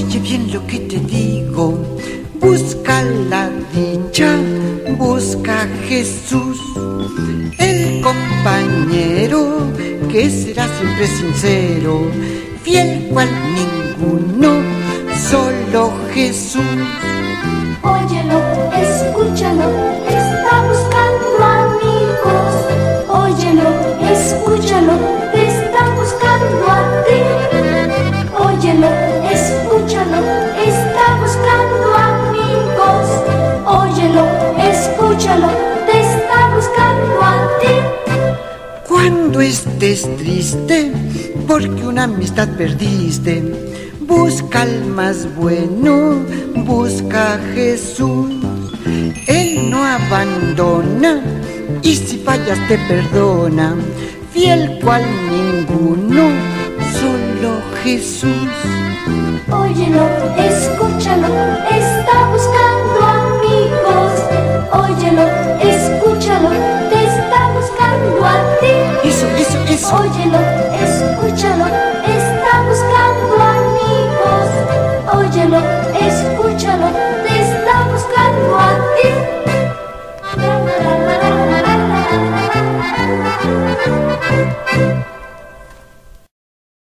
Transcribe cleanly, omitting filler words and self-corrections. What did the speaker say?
Oye bien lo que te digo, busca la dicha, busca a Jesús, el compañero que será siempre sincero, fiel cual ninguno, solo Jesús. Óyelo, escúchalo, está buscando amigos. Óyelo, escúchalo, te está buscando a ti. Óyelo, escúchalo, está buscando amigos. Óyelo, escúchalo, te está buscando a ti. Cuando estés triste, porque una amistad perdiste, busca al más bueno, busca a Jesús. Él no abandona y si fallas te perdona, fiel cual ninguno, solo Jesús. Óyelo, escúchalo, está buscando amigos. Óyelo, escúchalo, te está buscando a ti. Eso. Óyelo,